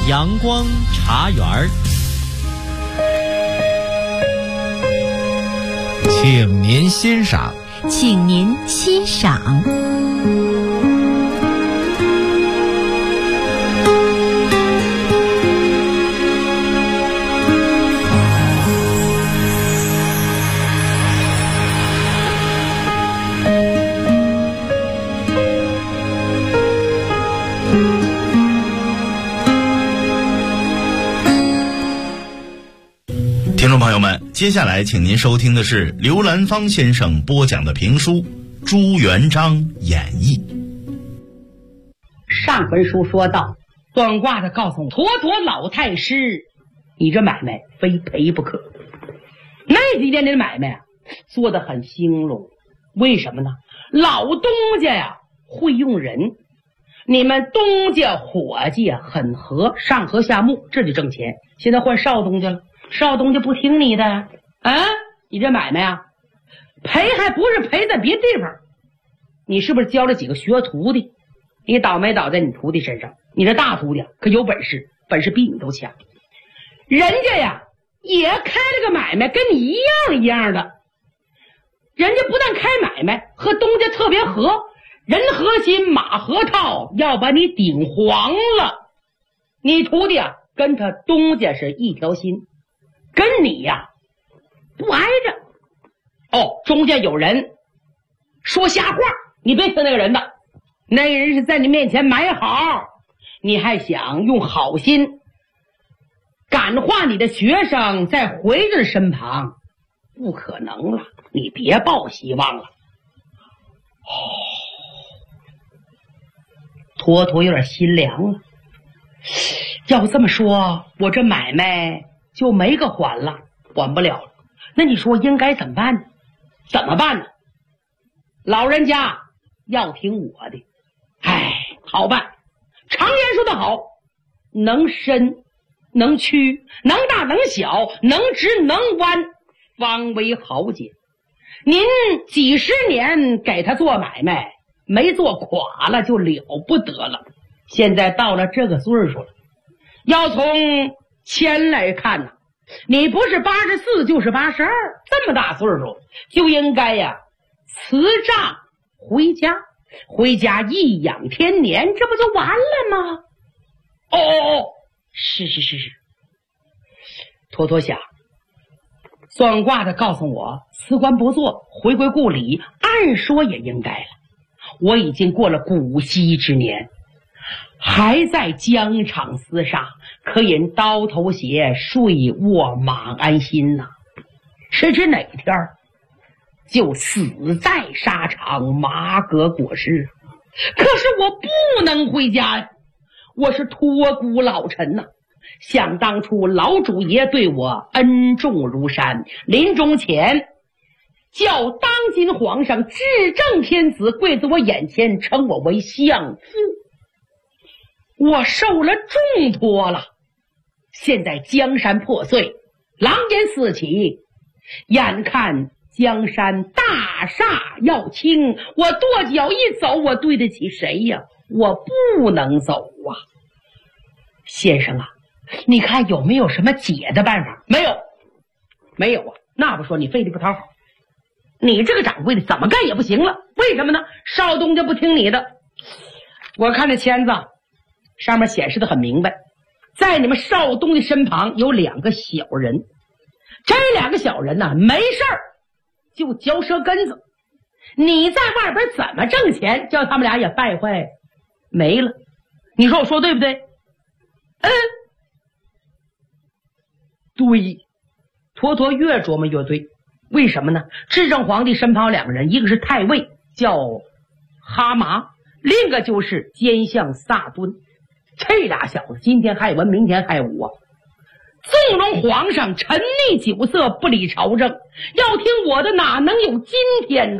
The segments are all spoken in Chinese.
阳光茶园儿， 请您欣赏。 请您欣赏。 听众朋友们，接下来请您收听的是刘兰芳先生播讲的评书《朱元璋演义》。 上回书说到，算卦的告诉我，妥妥老太师，你这买卖非赔不可。那几年的买卖啊，做得很兴隆。为什么呢？老东家呀会用人，你们东家伙计很和，上和下木，这就挣钱。现在换少东家了，少东家不听你的啊，你这买卖啊，赔还不是赔在别地方，你是不是教了几个学徒弟？你倒霉倒在你徒弟身上。你这大徒弟可有本事，本事比你都强。人家呀也开了个买卖，跟你一样一样的。人家不但开买卖，和东家特别合，人和心马和套，要把你顶黄了。你徒弟啊跟他东家是一条心，跟你呀不挨着。哦，中间有人说瞎话，你别听那个人的，那个人是在你面前买好，你还想用好心感化你的学生再回到身旁，不可能了，你别抱希望了。坨坨有点心凉了。要这么说，我这买卖就没个还了，还不了了。那你说应该怎么办呢？怎么办呢？老人家要听我的。好办。常言说得好，能伸能屈，能大能小，能直能弯，方为豪杰。您几十年给他做买卖，没做垮了就了不得了。现在到了这个岁数了，要从钱来看呢，你不是84就是82，这么大岁数就应该呀辞账回家，回家颐养天年，这不就完了吗？是。坨坨想，算卦的告诉我，辞官不做，回归故里，按说也应该了。我已经过了古稀之年，还在疆场厮杀，可引刀头鞋，睡卧马鞍心呐。谁知哪天就死在沙场，马革裹尸。可是我不能回家呀，我是托孤老臣呐。想当初老主爷对我恩重如山，临终前叫当今皇上至正天子跪在我眼前，称我为相父。我受了重托了，现在江山破碎，狼烟四起，眼看江山大厦要倾，我跺脚一走，我对得起谁呀？我不能走啊。先生啊，你看有没有什么解的办法？没有啊。那不说你费力不讨好，你这个掌柜的怎么干也不行了。为什么呢？少东家不听你的。我看这签子上面显示的很明白，在你们少东的身旁有2个小人，这2个小人呢，没事儿就嚼舌根子。你在外边怎么挣钱，叫他们俩也败坏没了。你说我说对不对？对。坨坨越琢磨越对。为什么呢？至正皇帝身旁有2个人，一个是太尉叫哈麻，另一个就是奸相萨敦。这俩小子今天害文，明天害武啊！纵容皇上沉溺酒色，不理朝政，要听我的哪能有今天呢？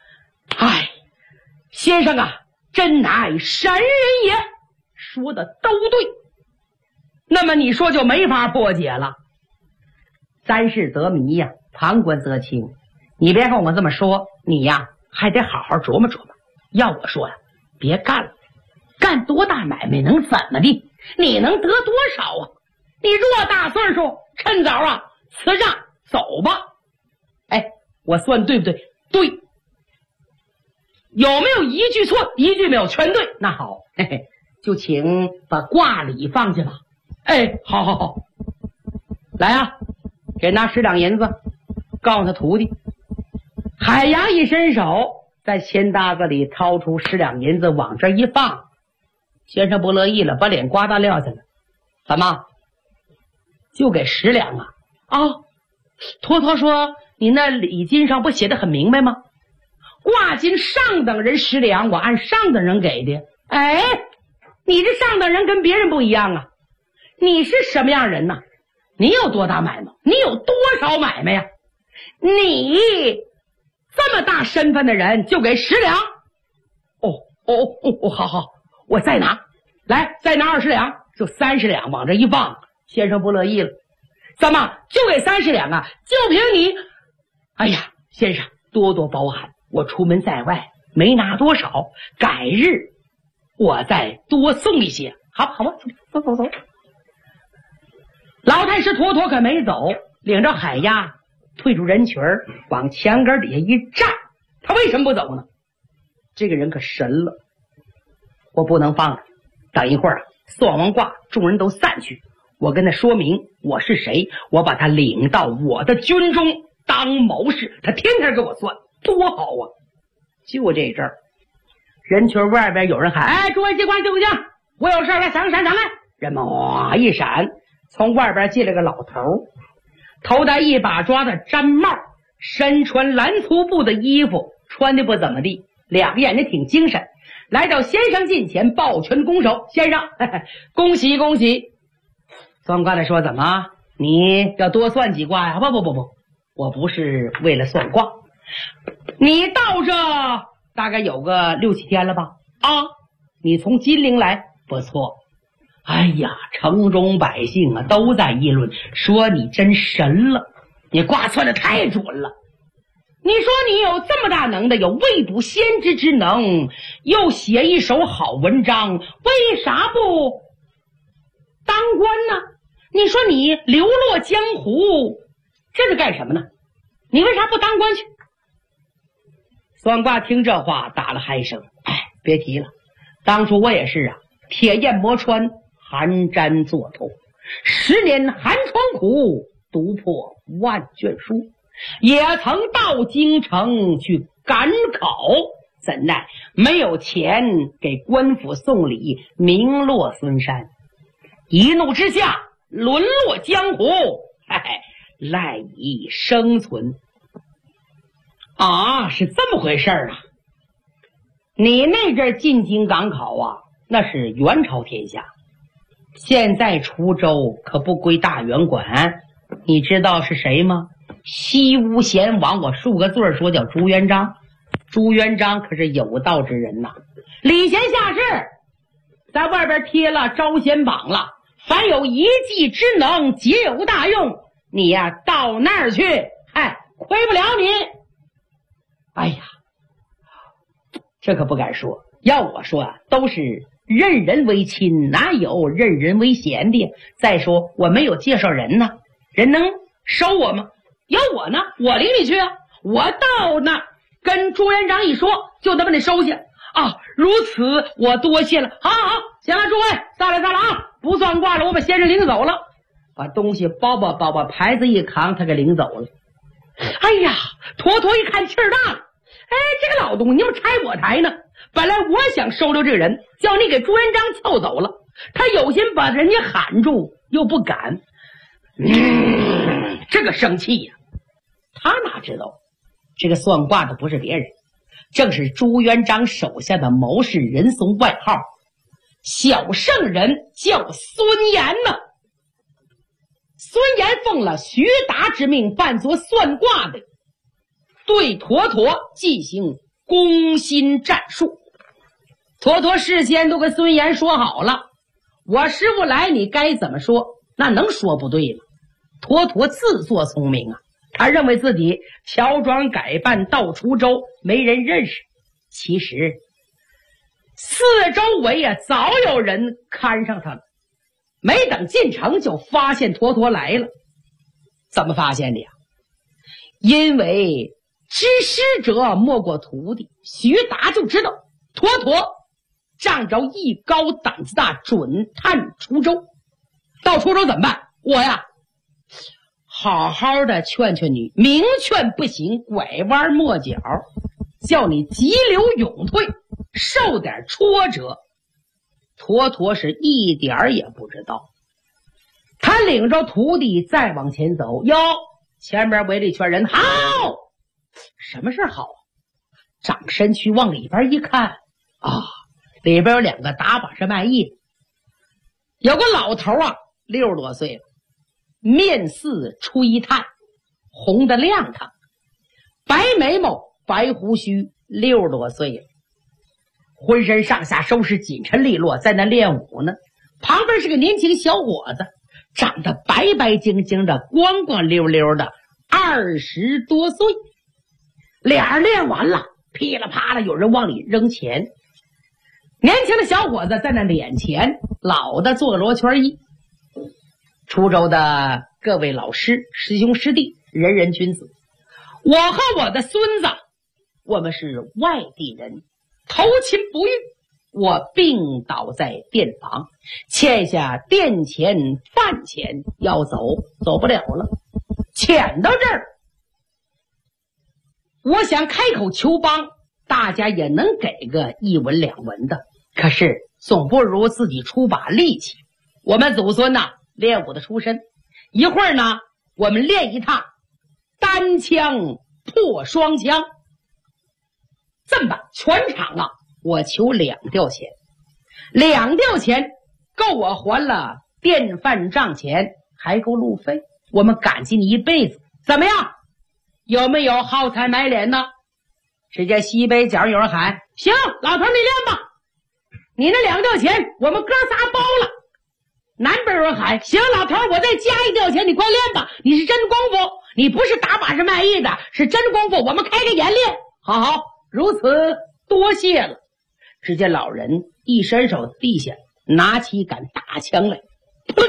先生啊，真乃神人也，说的都对。那么你说就没法破解了。三世则迷呀，旁观则清。你别跟我这么说，你呀还得好好琢磨琢磨。要我说呀，别干了，干多大买卖能怎么地？ 你能得多少啊？你偌大岁数，趁早啊辞账走吧。哎，我算对不对？对。有没有一句错？一句没有，全对。那好，嘿嘿，就请把挂礼放下吧。哎，好好好，来啊，给拿10两银子，告诉他徒弟。海洋一伸手，在钱搭子里掏出10两银子，往这一放。先生不乐意了，把脸呱嗒撂下了。怎么就给10两啊？啊，托托说你那礼金上不写得很明白吗？挂金上等人10两，我按上等人给的。哎，你这上等人跟别人不一样啊。你是什么样人呢？你有多大买卖？你有多少买卖呀？你这么大身份的人就给10两？好好，我再拿，来再拿20两，就30两，往这一放。先生不乐意了，怎么就给30两啊？就凭你？哎呀，先生多多包涵，我出门在外没拿多少，改日我再多送一些。好吧，走。老太师妥妥可没走，领着海鸭退出人群，往墙根底下一站。他为什么不走呢？这个人可神了，我不能放了。等一会儿算完卦，众人都散去，我跟他说明我是谁，我把他领到我的军中当谋士，他天天给我算，多好啊！就这阵儿，人群外边有人喊：“哎，诸位机关，对不起，我有事来，闪来！”人们哇一闪，从外边进来个老头，头戴一把抓的毡帽，身穿蓝粗布的衣服，穿的不怎么地，两个眼睛挺精神。来到先生近前，抱拳拱手：“先生，恭喜恭喜！”算卦的说：“怎么，你要多算几卦呀？”“不，我不是为了算卦。你到这大概有个6、7天了吧？”“啊，你从金陵来？”“不错。”“哎呀，城中百姓啊都在议论，说你真神了，你卦算的太准了。你说你有这么大能耐，有未卜先知之能，又写一手好文章，为啥不当官呢？你说你流落江湖，这是干什么呢？你为啥不当官去？”算卦听这话打了嗨声：“哎，别提了，当初我也是啊，铁砚磨穿，寒毡作透，10年寒窗苦，读破万卷书，也曾到京城去赶考，怎奈没有钱给官府送礼，名落孙山，一怒之下沦落江湖，赖以生存。”“啊，是这么回事啊！你那阵进京赶考啊，那是元朝天下，现在滁州可不归大元管。你知道是谁吗？西吴贤王，我数个字说叫朱元璋。朱元璋可是有道之人呐，礼贤下士，在外边贴了招贤榜了，凡有一技之能，皆有大用。你呀，到那儿去，亏不了你。”哎呀，这可不敢说，要我说啊，都是任人唯亲，哪有任人唯贤的？再说我没有介绍人呢，人能收我吗？有我呢，我领你去啊！我到那跟朱元璋一说，就能把你收下啊！如此，我多谢了。好，行了，诸位散了啊！不算卦了，我把先生领走了，把东西包，牌子一扛，他给领走了。哎呀，坨坨一看气儿大了，这个老东西，你们拆我台呢？本来我想收留这个人，叫你给朱元璋撬走了，他有心把人家喊住，又不敢。这个生气呀！他哪知道，这个算卦的不是别人，正是朱元璋手下的谋士人送，外号小圣人，叫孙岩呢。孙岩奉了徐达之命，扮作算卦的，对妥妥进行攻心战术。妥妥事先都跟孙岩说好了，我师傅来你该怎么说，那能说不对吗？妥妥自作聪明啊，他认为自己乔装改扮到滁州没人认识，其实四周围啊早有人看上他了。 没等进城就发现坨坨来了。怎么发现的呀？因为知师者莫过徒弟，徐达就知道坨坨仗着艺高胆子大，准探滁州。到滁州怎么办？我呀好好的劝劝你，明劝不行，拐弯抹角，叫你急流勇退，受点挫折。坨坨是一点儿也不知道。他领着徒弟再往前走，哟，前面围了一圈人，好，什么事好啊？长身躯往里边一看啊，里边有2个打把式卖艺的，有个老头啊，60多岁了，面似吹炭，红的亮堂，白眉毛白胡须，60多岁了，浑身上下收拾紧陈利落，在那练武呢。旁边是个年轻小伙子，长得白白净净的，光光溜溜的，20多岁。俩人练完了，噼里啪啦有人往里扔钱。年轻的小伙子在那敛钱，老的做罗圈衣。滁州的各位老师、师兄师弟，人人君子。我和我的孙子，我们是外地人，投亲不遇，我病倒在店房，欠下店钱饭钱，要走不了了，钱到这儿，我想开口求帮，大家也能给个1文2文的，可是总不如自己出把力气。我们祖孙呐，练武的出身，一会儿呢我们练一趟单枪破双枪。这么办，全场啊我求2吊钱，2吊钱够我还了电饭账钱，还够路费，我们感激你一辈子，怎么样？有没有好财买脸呢？只见西北角有人喊，行，老头你练吧，你那2吊钱我们哥仨包了。南边有人喊，行，老头我再加1吊钱，你快练吧，你是真功夫，你不是打把式卖艺的，是真功夫，我们开个眼练。好，如此多谢了。只见老人一伸手地下拿起一杆大枪来，砰，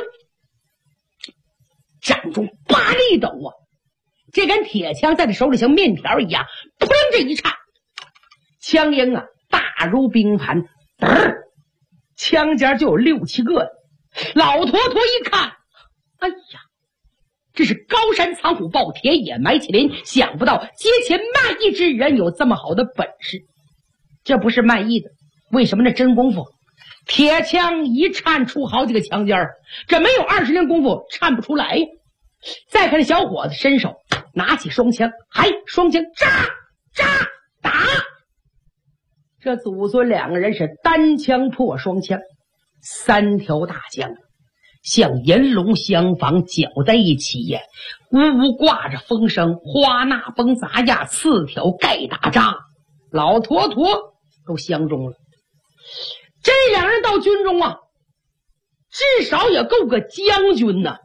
掌中8厘斗啊！这杆铁枪在他手里像面条一样，砰这一颤，枪缨啊大如冰盘，枪尖就有6、7个。老坨坨一看，哎呀，这是高山藏虎豹，田野埋麒麟，想不到街前卖艺之人有这么好的本事。这不是卖艺的，为什么那真功夫？铁枪一颤出好几个枪尖儿，这没有20年功夫颤不出来。再看小伙子伸手拿起双枪，双枪扎打。这祖孙2个人是单枪破双枪，3条大枪像银龙相仿，搅在一起呀，呜呜挂着风声，花那崩砸呀，4条盖打扎，老坨坨都相中了。这2人到军中啊，至少也够个将军呢。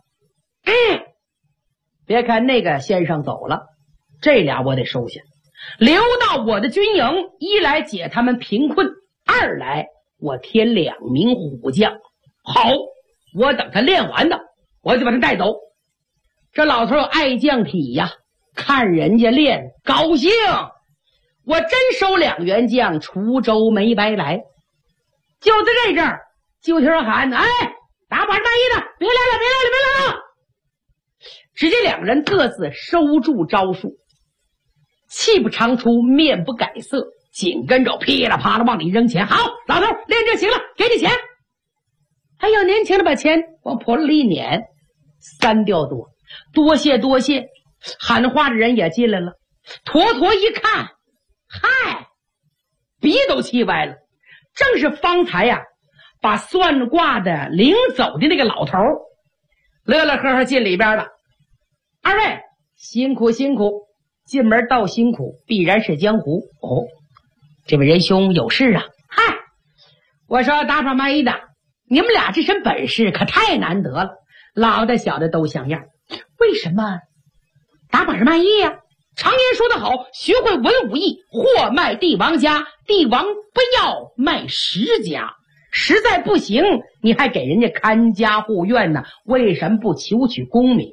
别看那个先生走了，这俩我得收下，留到我的军营，一来解他们贫困，二来我添2名虎将。好，我等他练完的，我就把他带走。这老头有爱将体呀，看人家练高兴，我真收2员将，滁州没白来。就在这阵儿，就听人喊，哎，打把式卖艺的，别来了。只见2人各自收住招数，气不长出，面不改色，紧跟着噼里啪啦往里扔钱。好，老头练就行了，给你钱。还有年轻的把钱往笸箩里一撵，3吊多，多谢。喊话的人也进来了，坨坨一看，嗨，鼻都气歪了，正是方才呀把算卦的领走的那个老头，乐乐呵呵进里边了。2位辛苦，进门道辛苦，必然是江湖。这位仁兄有事啊？嗨，我说打把卖艺的，你们俩这身本事可太难得了，老的小的都像样。为什么打把式卖艺呀？常言说得好，学会文武艺，货卖帝王家，帝王不要卖10家。 实在不行，你还给人家看家护院呢，为什么不求取功名？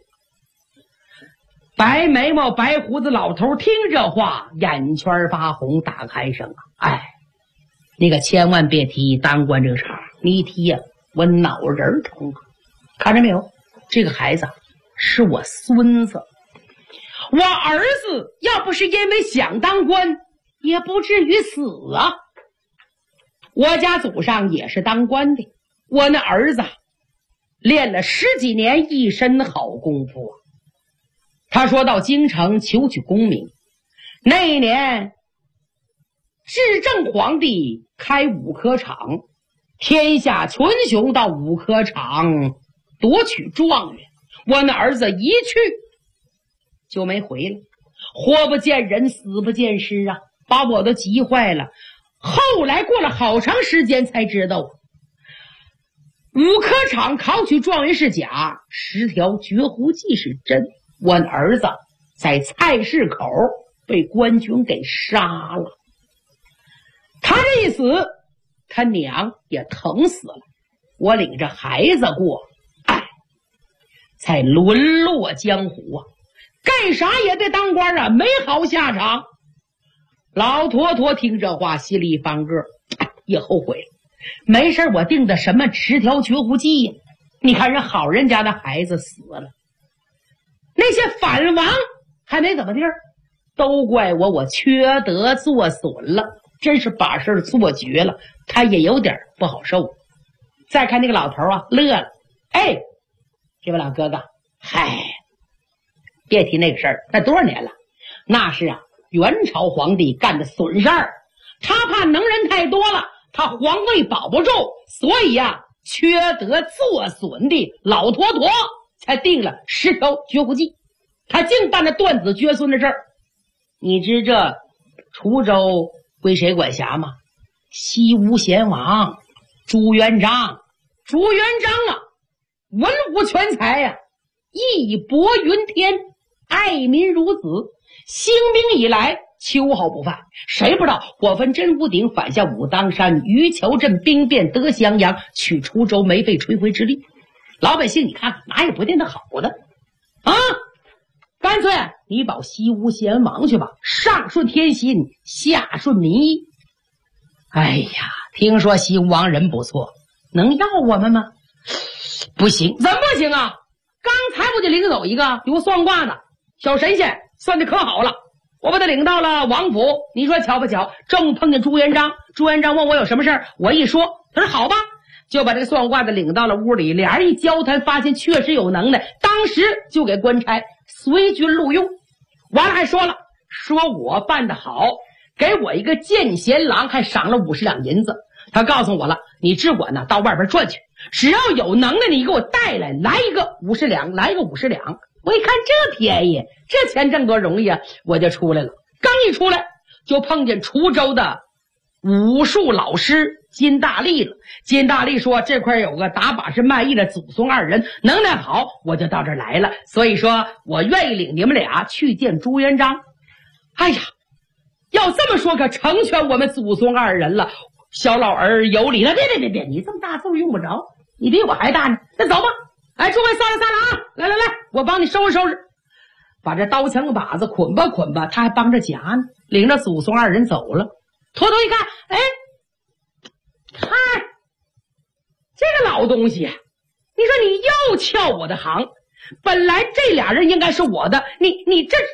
白眉毛白胡子老头听这话，眼圈发红，打开声啊，哎，你可千万别提当官这个茬，你一提呀，我脑仁疼。看着没有，这个孩子是我孙子，我儿子要不是因为想当官，也不至于死啊。我家祖上也是当官的，我那儿子练了10几年，一身好功夫啊。他说到京城求取功名，那一年至正皇帝开武科场，天下群雄到武科场夺取状元，我那儿子一去就没回来，活不见人，死不见尸啊，把我都急坏了。后来过了好长时间才知道，武科场考取状元是假，10条绝户计是真。我儿子在菜市口被官军给杀了，他这一死，他娘也疼死了。我领着孩子过，哎，才沦落江湖啊！干啥也得当官啊，没好下场。老坨坨听这话，心里一翻个，也后悔了。没事，我定的什么10条绝户计呀？你看人好人家的孩子死了，那些反王还没怎么地儿，都怪我缺德作损了，真是把事做绝了。他也有点不好受。再看那个老头啊，乐了，哎，这位老哥哥，嗨，别提那个事儿，那多少年了？那是啊，元朝皇帝干的损事儿，他怕能人太多了，他皇位保不住，所以啊，缺德作损的老坨坨才定了10条绝户计。他净办那断子绝孙的事儿。你知这滁州归谁管辖吗？西吴贤王朱元璋。朱元璋啊，文武全才呀，义薄云天，爱民如子。兴兵以来，秋毫不犯。谁不知道火焚真武鼎，反下武当山，于桥镇兵变得襄阳，取滁州，没费吹灰之力。老百姓你看看，哪也不见得好的啊！干脆你保西吴贤王去吧，上顺天心，下顺民意。哎呀，听说西吴王人不错，能要我们吗？不行。怎么不行啊？刚才不就领走一个有算卦的小神仙，算的可好了，我把他领到了王府。你说巧不巧，正碰见朱元璋。朱元璋问我有什么事儿，我一说，他说好吧，就把这个算卦的领到了屋里。俩人一交谈，发现确实有能耐，当时就给官差随军录用。完了还说了，说我办得好，给我一个见贤郎，还赏了50两银子。他告诉我了，你只管呢到外边转去，只要有能耐你给我带来，来一个50两，来一个50两。我一看这便宜，这钱挣多容易啊，我就出来了。刚一出来就碰见滁州的武术老师金大力了。金大力说这块有个打把式卖艺的祖宗2人，能耐好，我就到这儿来了。所以说我愿意领你们俩去见朱元璋。哎呀，要这么说可成全我们祖宗2人了。小老儿有理了，别，你这么大字用不着，你比我还大呢。那走吧，哎，诸位散了啊，来，我帮你收拾收拾，把这刀枪把子捆吧，他还帮着夹呢，领着祖宗2人走了。坨坨一看，哎，嗨，这个老东西，你说你又撬我的行，本来这俩人应该是我的，你这，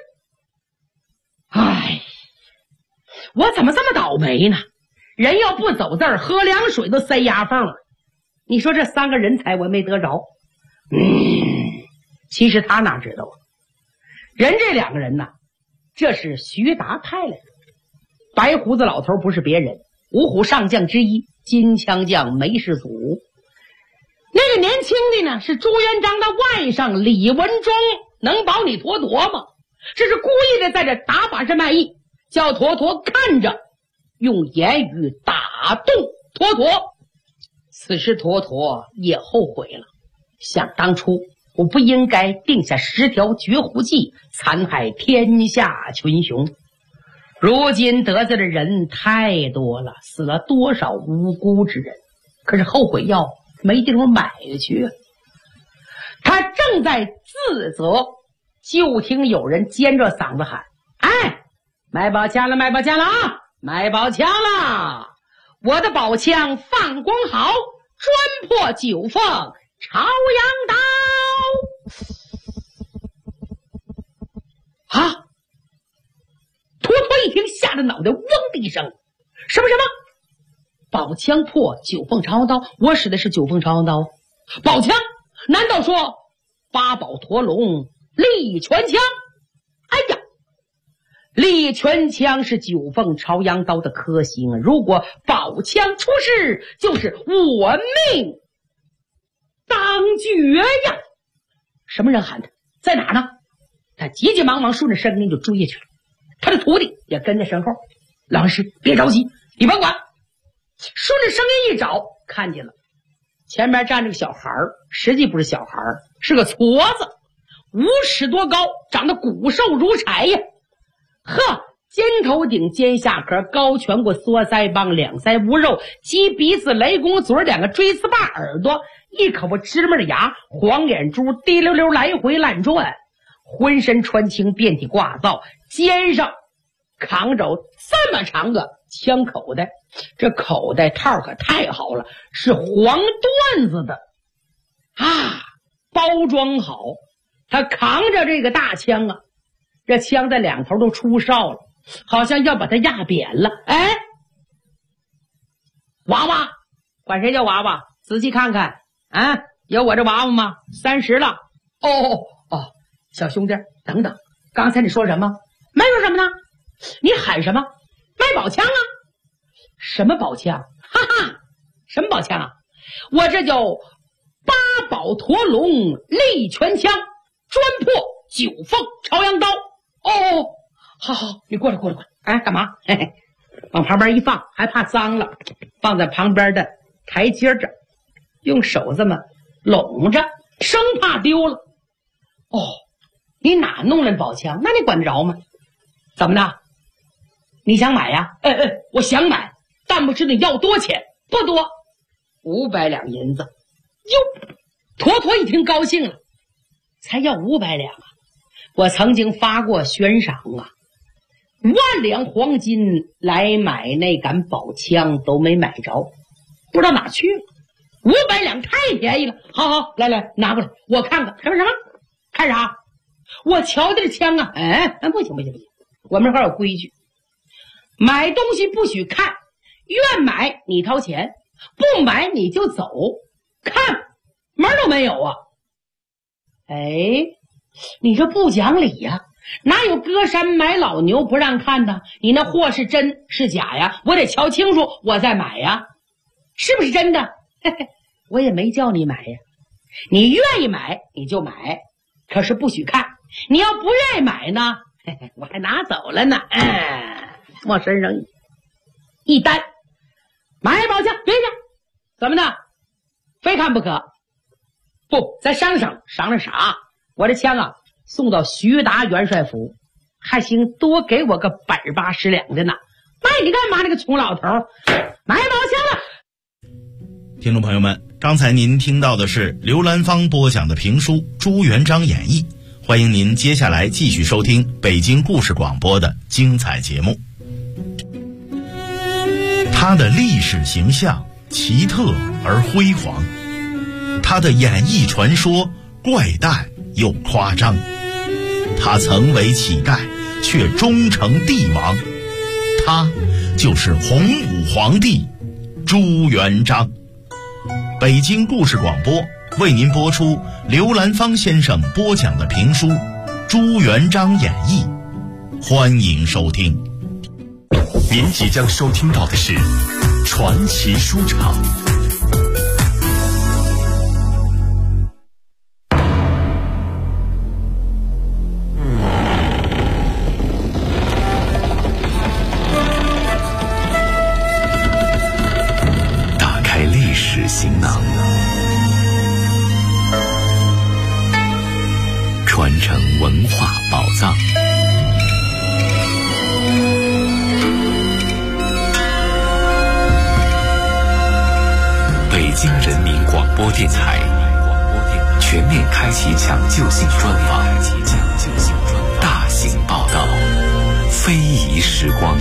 哎，我怎么这么倒霉呢？人要不走字儿，喝凉水都塞牙缝了。你说这3个人才我没得着。其实他哪知道啊？人这2个人呐，这是徐达派来的。白胡子老头不是别人，五虎上将之一，金枪将梅世祖。那个年轻的呢，是朱元璋的外甥李文忠。能保你坨坨吗？这是故意的在这打把式卖艺，叫坨坨看着，用言语打动坨坨。此时坨坨也后悔了，想当初我不应该定下10条绝户计，残害天下群雄。如今得罪的人太多了，死了多少无辜之人。 可是后悔药没地方买去。他正在自责，就听有人尖着嗓子喊：“哎，买宝枪了，买宝枪了啊！买宝枪了！我的宝枪放光好，专破九凤朝阳刀！”啊！坨坨一听，吓得脑袋嗡的一声，什么？宝枪破九凤朝阳刀？我使的是九凤朝阳刀。宝枪？难道说八宝驼龙力拳枪？哎呀，力拳枪是九凤朝阳刀的克星啊！如果宝枪出事，就是我命当绝呀！什么人喊他？在哪呢？他急急忙忙顺着声音就追下去了，他的徒弟也跟在身后。老师别着急，你甭管。顺着声音一找，看见了前面站着个小孩，实际不是小孩，是个矬子，5尺多高，长得骨瘦如柴呀。呵，尖头顶，尖下壳，高颧骨，缩腮帮，两腮无肉，鸡鼻子，雷公嘴，两个锥刺把耳朵，一口芝麻的牙，黄眼珠滴溜溜来回乱转，浑身穿青，遍体挂皂，肩上扛着这么长个枪口袋，这口袋套可太好了，是黄缎子的啊，包装好。他扛着这个大枪啊，这枪在两头都出哨了，好像要把它压扁了。哎，娃娃，管谁叫娃娃？仔细看看啊，有我这娃娃吗？30了。哦，小兄弟，等等，刚才你说什么？没说什么呢？你喊什么？卖宝枪啊？什么宝枪？哈哈，什么宝枪啊？我这叫八宝驼龙力拳枪，专破九凤朝阳刀。哦，好，你过来。哎，干嘛？嘿嘿，往旁边一放，还怕脏了，放在旁边的台阶这，用手这么拢着，生怕丢了。哦，你哪弄来宝枪？那你管得着吗？怎么的？你想买呀？我想买，但不知你要多钱？不多，500两银子。哟，坨坨一听高兴了，才要500两啊！我曾经发过悬赏啊，10000两黄金来买那杆宝枪都没买着，不知道哪去了。500两太便宜了，好，来拿过来，我看看。什么？看啥？我瞧这枪啊！不行，我们这块有规矩，买东西不许看，愿买你掏钱，不买你就走，看门都没有啊！哎，你这不讲理呀！哪有歌山买老牛不让看的？你那货是真是假呀？我得瞧清楚我再买呀，是不是真的？嘿嘿，我也没叫你买呀，你愿意买你就买，可是不许看。你要不愿意买呢，嘿嘿，我还拿走了呢。往身上一担，买宝枪，别去，怎么的？非看不可？不，咱商量啥？我这枪啊，送到徐达元帅府，还行，多给我个180两的呢。卖你干嘛？那个穷老头，买宝枪了。 听众朋友们，刚才您听到的是刘兰芳播讲的评书《朱元璋演义》，欢迎您接下来继续收听北京故事广播的精彩节目。他的历史形象奇特而辉煌，他的演艺传说怪诞又夸张，他曾为乞丐却终成帝王，他就是洪武皇帝朱元璋。北京故事广播为您播出刘兰芳先生播讲的评书《朱元璋演义》，欢迎收听。 您即将收听到的是传奇书场。打开历史行囊，传承文化宝藏。 京人民广播电台全面开启抢救性专访，大型报道，非遗时光。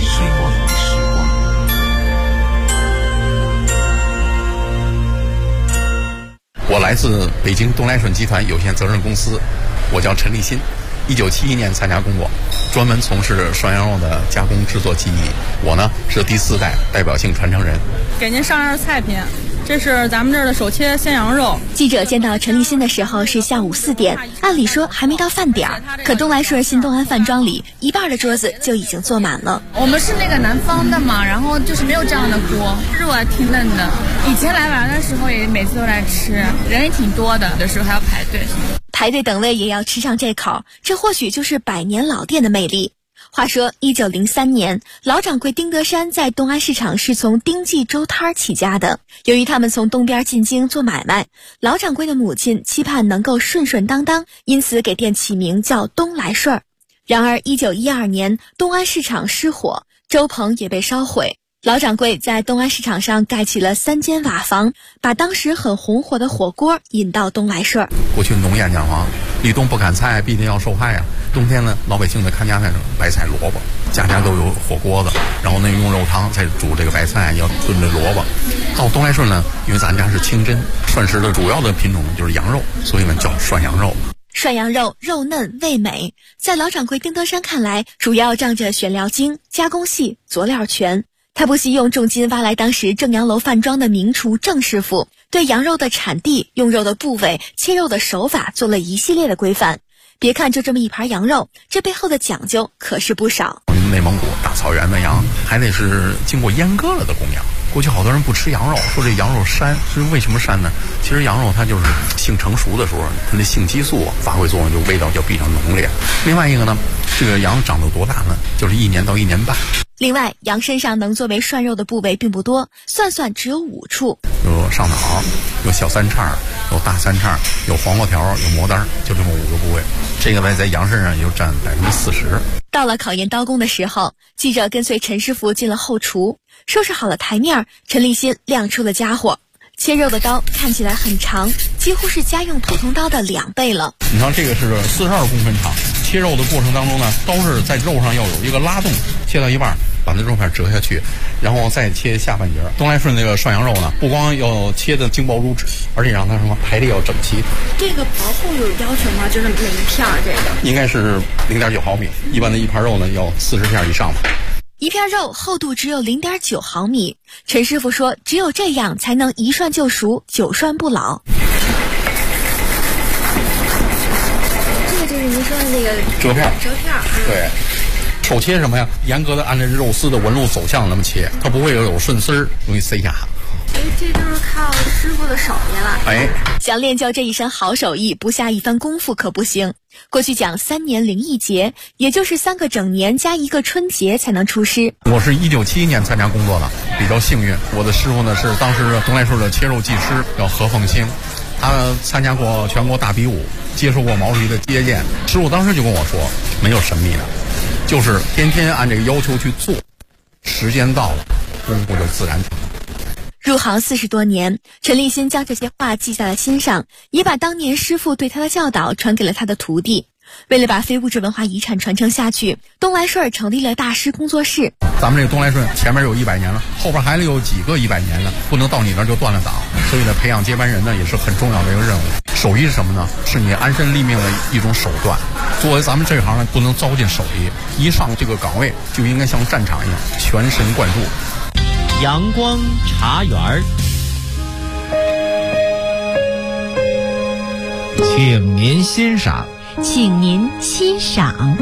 我来自北京东来顺集团有限责任公司，我叫陈立新，1971年参加工作，专门从事涮羊肉的加工制作技艺。我呢是第4代代表性传承人。 给您上样菜品，这是咱们这儿的手切鲜羊肉。 记者见到陈立新的时候是下午4点，按理说还没到饭点儿，可东来顺新东安饭庄里一半的桌子就已经坐满了。 我们是那个南方的嘛，然后就是没有这样的锅，肉啊挺嫩的。以前来玩的时候也每次都来吃，人也挺多的，有时候还要排队。 排队等位也要吃上这口，这或许就是百年老店的魅力。话说1903年，老掌柜丁德山在东安市场是从丁记粥摊起家的。由于他们从东边进京做买卖，老掌柜的母亲期盼能够顺顺当当，因此给店起名叫东来顺。然而1912年，东安市场失火，粥棚也被烧毁。老掌柜在东安市场上盖起了3间瓦房，把当时很红火的火锅引到东来顺。 过去农谚讲话，立冬不砍菜，必定要受害啊。冬天呢，老百姓的看家菜白菜萝卜，家家都有火锅子，然后呢用肉汤再煮这个白菜，要炖这萝卜。到东来顺呢，因为咱家是清真，涮食的主要的品种就是羊肉，所以呢叫涮羊肉。 涮羊肉肉嫩味美，在老掌柜丁德山看来，主要仗着选料精、加工细、佐料全。他不惜用重金挖来当时正阳楼饭庄的名厨郑师傅，对羊肉的产地、用肉的部位、切肉的手法做了一系列的规范。别看就这么一盘羊肉，这背后的讲究可是不少。 内蒙古大草原的羊还得是经过阉割了的公羊。过去好多人不吃羊肉，说这羊肉膻，是为什么膻呢？其实羊肉它就是性成熟的时候，它的性激素发挥作用，就味道就比较浓烈。另外一个呢，这个羊长到多大呢？就是1年到1年半。 另外，羊身上能作为涮肉的部位并不多，算算只有5处。 有上脑，有小三叉，有大三叉，有黄瓜条，有磨单，就这么5个部位。这个在羊身上也就占40%。 到了考验刀工的时候，记者跟随陈师傅进了后厨，收拾好了台面，陈立新亮出了家伙。切肉的刀看起来很长，几乎是家用普通刀的2倍了。 你看这个是42公分长，切肉的过程当中呢，刀是在肉上要有一个拉动，切到一半把那肉片折下去，然后再切下半截。东来顺那个涮羊肉呢，不光要切的精薄如纸，而且让它什么排列要整齐。 这个薄厚有要求吗？就是每一片这个应该是0.9毫米，一般的一盘肉呢要40片以上吧。 一片肉厚度只有0.9毫米，陈师傅说只有这样才能一涮就熟，久涮不老。 这个就是您说的那个折片。 对， 手切什么呀？严格的按照肉丝的纹路走向那么切，它不会有顺丝儿，容易塞牙。 这就是靠师傅的手艺了。 想练就这一身好手艺，不下一番功夫可不行。过去讲3年零1节，也就是3个整年加1个春节才能出师。 我是1971年参加工作的，比较幸运。我的师傅呢是当时东来顺的切肉技师，叫何凤兴，他参加过全国大比武，接受过毛主席的接见。师傅当时就跟我说，没有神秘的，就是天天按这个要求去做，时间到了，功夫就自然成。 入行40多年，陈立新将这些话记在了心上，也把当年师傅对他的教导传给了他的徒弟。为了把非物质文化遗产传承下去，东来顺成立了大师工作室。 咱们这个东来顺前面有100年了，后边还有几个100年了，不能到你那儿就断了档。所以呢，培养接班人呢也是很重要的一个任务。手艺是什么呢？是你安身立命的一种手段。作为咱们这一行呢，不能糟践手艺，一上这个岗位就应该像战场一样全神贯注。 阳光茶园， 请您欣赏。 请您欣赏。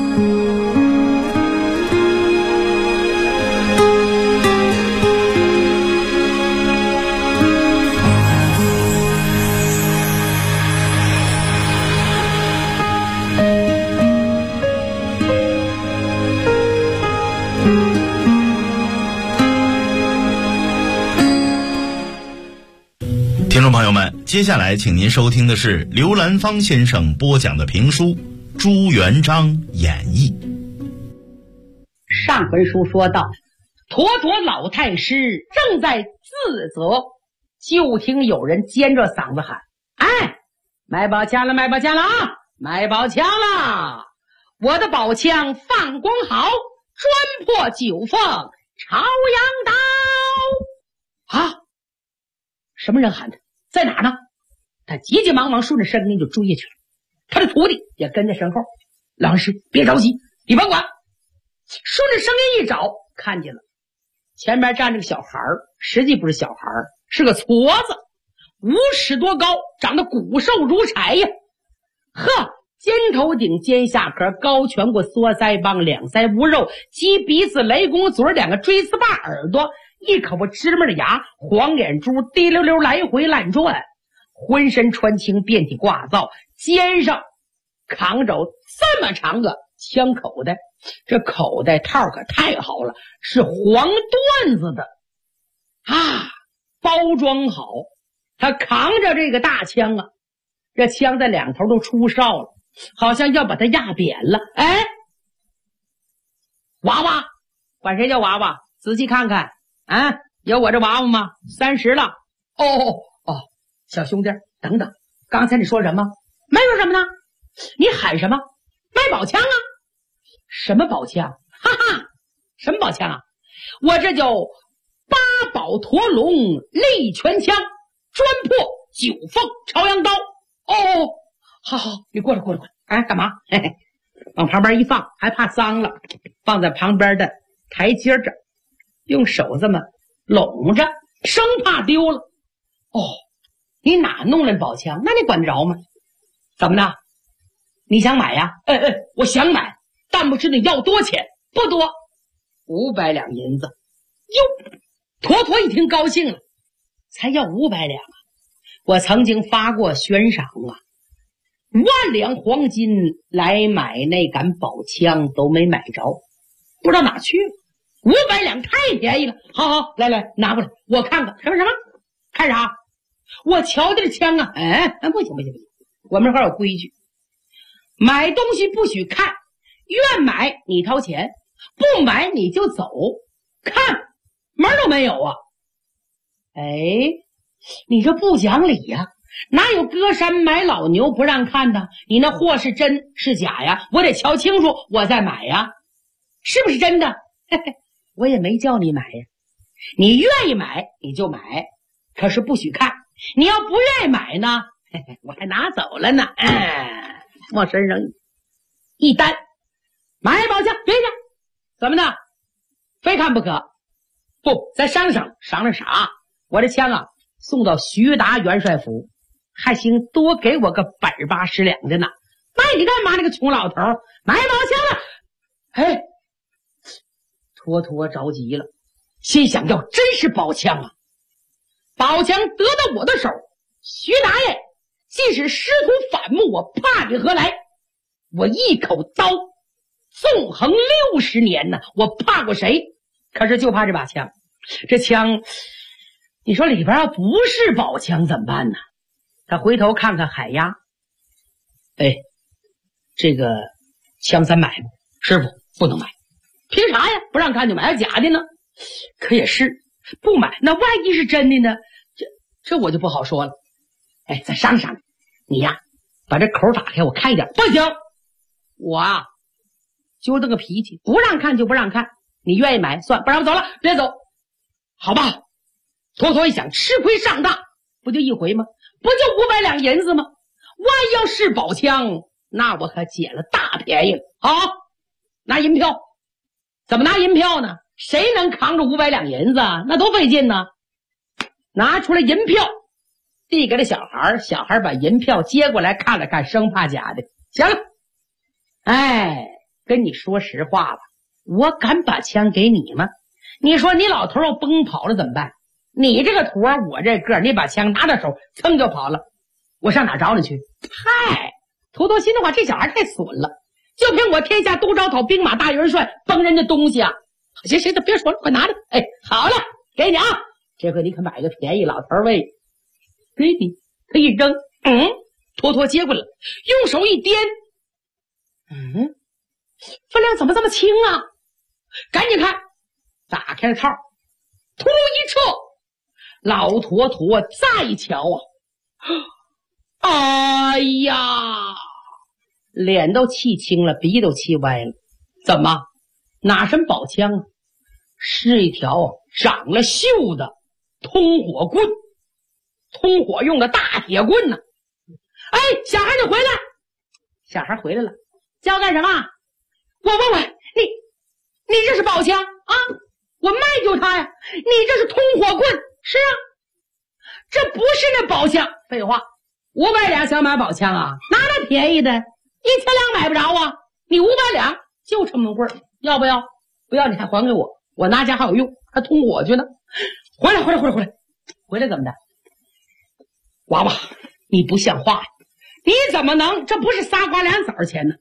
听众朋友们，接下来请您收听的是刘兰芳先生播讲的评书《朱元璋演义》。 上回书说到，妥妥老太师正在自责， 就听有人尖着嗓子喊：“哎，买宝枪了，买宝枪了啊！买宝枪了！我的宝枪放光好，专破九凤朝阳刀！”啊！什么人喊的？在哪呢？他急急忙忙顺着声音就追下去了，他的徒弟也跟在身后。老师别着急，你甭管。顺着声音一找，看见了前面站着个小孩，实际不是小孩，是个矬子，5尺多高，长得骨瘦如柴呀。呵，尖头顶，尖下壳，高颧骨，缩腮帮，两腮无肉，鸡鼻子，雷公嘴，两个锥丝把耳朵，一口芝麻的牙，黄眼珠滴溜溜来回乱转，浑身穿青，遍体挂皂，肩上扛着这么长个枪口袋，这口袋套可太好了，是黄缎子的啊，包装好。他扛着这个大枪啊，这枪在两头都出哨了，好像要把它压扁了。哎，娃娃，管谁叫娃娃？仔细看看啊，有我这娃娃吗？30了。哦，小兄弟，等等，刚才你说什么？没说什么呢？你喊什么？买宝枪啊？什么宝枪？哈哈，什么宝枪啊？我这叫八宝驼龙力拳枪，专破九凤朝阳刀。哦，好，你过来。哎，干嘛？嘿嘿，往旁边一放，还怕脏了，放在旁边的台阶这，用手这么拢着，生怕丢了。哦，你哪弄来宝枪？那你管得着吗？怎么的？你想买呀？我想买，但不知你要多钱？不多，500两银子。哟，坨坨一听高兴了，才要500两啊！我曾经发过悬赏啊，10000两黄金来买那杆宝枪都没买着，不知道哪去了。500两太便宜了，好，来拿过来，我看看。什么？看啥？我瞧这枪啊！不行，我们这儿有规矩，买东西不许看，愿买你掏钱，不买你就走，看门都没有啊！哎，你这不讲理呀！哪有割山买老牛不让看的？你那货是真是假呀？我得瞧清楚我再买呀，是不是真的？嘿嘿，我也没叫你买呀，你愿意买你就买，可是不许看。你要不愿意买呢，嘿嘿，我还拿走了呢。往身上一担，买宝枪，别去，怎么的？非看不可？不，再商量啥？我这枪啊，送到徐达元帅府，还行，多给我个180两的呢。卖你干嘛？那个穷老头买宝枪了。哎，坨坨着急了，心想要真是宝枪啊！宝枪得到我的手，徐大爷即使师徒反目，我怕你何来？我一口刀纵横60年呢，我怕过谁？可是就怕这把枪。这枪你说里边要不是宝枪怎么办呢？他回头看看海鸭，哎，这个枪咱买吗？师傅不能买。凭啥呀？不让看就买，假的呢？可也是，不买那万一是真的呢？这我就不好说了。哎，再商量，你呀把这口打开，我看一点。不行，我啊就这个脾气，不让看就不让看。你愿意买算，不然我走了，别走，好吧？坨坨一想，吃亏上当，不就一回吗？不就500两银子吗？万一要是宝枪，那我可捡了大便宜了。好，拿银票。怎么拿银票呢？谁能扛着500两银子啊？那多费劲呢。拿出来银票，递给了小孩，小孩把银票接过来看了看，生怕假的。行了，哎，跟你说实话吧，我敢把枪给你吗？你说你老头要崩跑了怎么办？你这个坨我这个，你把枪拿到手噌就跑了，我上哪找你去？嗨，坨坨心的话，这小孩太损了，就凭我天下都招讨兵马大元帅崩人家东西啊！行，别说了，快拿着。哎，好了，给你啊，这回你可买个便宜，老头喂，给你。他一扔，坨坨接过来，用手一掂，分量怎么这么轻啊？赶紧看，打开了套，突一撤， 老坨坨再一瞧啊，哎呀，脸都气青了，鼻都气歪了。怎么？哪什么宝枪啊？是一条长了锈的通火棍，通火用的大铁棍呢。哎，小孩你回来！小孩回来了，叫我干什么？我问问你这是宝枪啊？我卖就它呀！你这是通火棍，是啊，这不是那宝枪。废话，500两想买宝枪啊？哪来便宜的？1000两买不着啊！你500两就这么棍儿，要不要？不要你还还给我，我拿家还有用，还通火去呢。回来怎么的？娃娃，你不像话呀！你怎么能？这不是仨瓜俩枣钱呢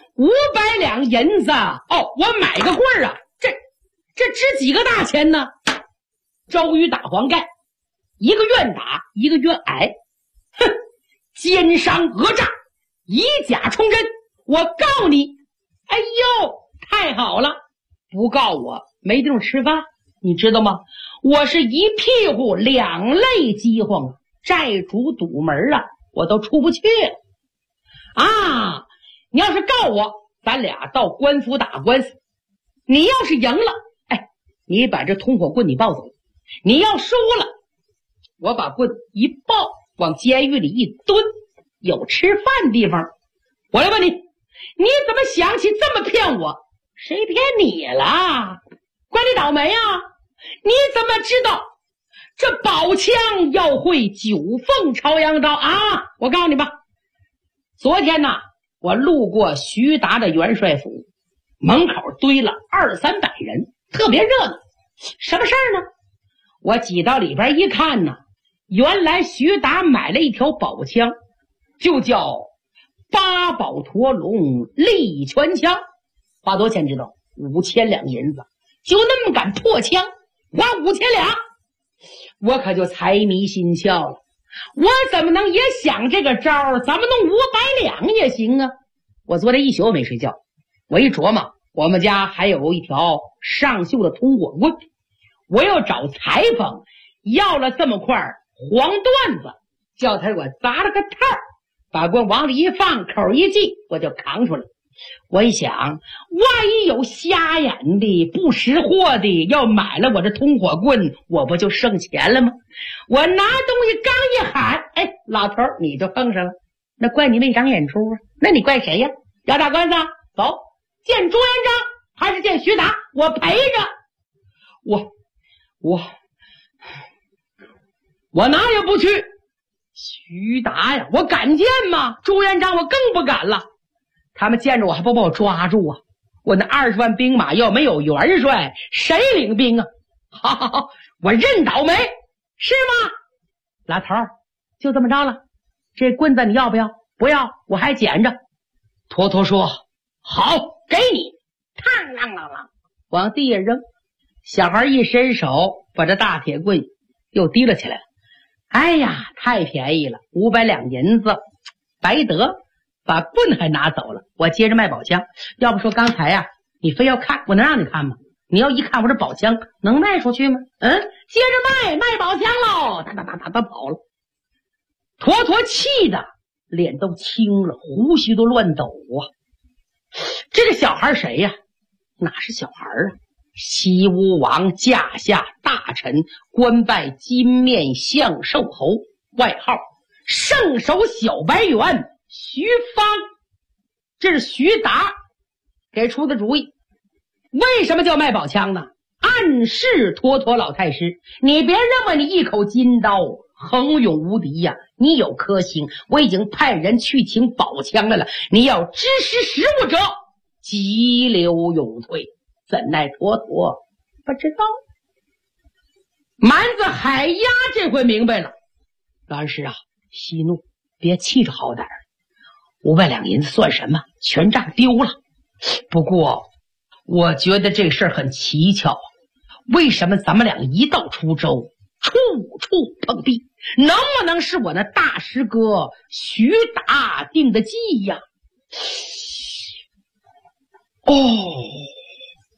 ？500两银子哦，我买个棍儿啊，这值几个大钱呢？周瑜打黄盖，一个愿打，一个愿挨。哼，奸商讹诈，以假充真，我告你！哎呦，太好了，不告我没地方吃饭，你知道吗？我是一屁股2泪饥荒啊，债主堵门啊，我都出不去了啊！你要是告我，咱俩到官府打官司，你要是赢了，哎，你把这通火棍你抱走，你要输了，我把棍一抱往监狱里一蹲，有吃饭地方。我来问你，你怎么想起这么骗我？谁骗你了？怪你倒霉啊！你怎么知道这宝枪要会9凤朝阳刀啊？我告诉你吧，昨天呢，我路过徐达的元帅府，门口堆了200-300人，特别热闹。什么事儿呢？我挤到里边一看呢，原来徐达买了一条宝枪，就叫八宝驼龙力拳枪，花多少钱知道？5000两银子，就那么敢破枪，花5000两，我可就财迷心窍了。我怎么能也想这个招？咱们弄500两也行啊！我昨天一宿没睡觉，我一琢磨，我们家还有一条上锈的通火棍，我又找裁缝要了这么块黄缎子，叫他给我砸了个套，把棍往里一放，口一系，我就扛出来。我一想，万一有瞎眼的不识货的要买了我这通火棍，我不就剩钱了吗？我拿东西刚一喊，哎，老头你就碰上了，那怪你没长眼珠啊？那你怪谁呀？要打官司啊？走，见朱元璋还是见徐达？我陪着。我哪也不去。徐达呀，我敢见吗？朱元璋我更不敢了。他们见着我还不把我抓住啊？我那20万兵马要没有元帅，谁领兵啊？好，我认倒霉，是吗？老头儿，就这么着了。这棍子你要不要？不要，我还捡着。坨坨说好，给你，嘡啷啷啷往地下扔。小孩一伸手把这大铁棍又提了起来了。哎呀，太便宜了，500两银子，白得，把棍还拿走了。我接着卖宝枪，要不说刚才呀，你非要看，我能让你看吗？你要一看我这宝枪能卖出去吗？接着卖宝枪喽！他跑了。坨坨气的脸都青了，胡须都乱抖啊！这个小孩谁呀？哪是小孩啊？西吴王驾下大臣，官拜金面相寿侯，外号圣手小白猿徐方。这是徐达给出的主意。为什么叫卖宝枪呢？暗示坨坨老太师，你别认为你一口金刀横勇无敌呀，你有颗星，我已经派人去请宝枪来了，你要支持食物者急流勇退。怎奈坨坨不知道。蛮子海鸭这回明白了，老恩师啊，息怒，别气着好歹，500两银子算什么，全账丢了。不过我觉得这事儿很蹊跷，为什么咱们俩一到出州处处碰壁？能不能是我那大师哥徐达定的计呀？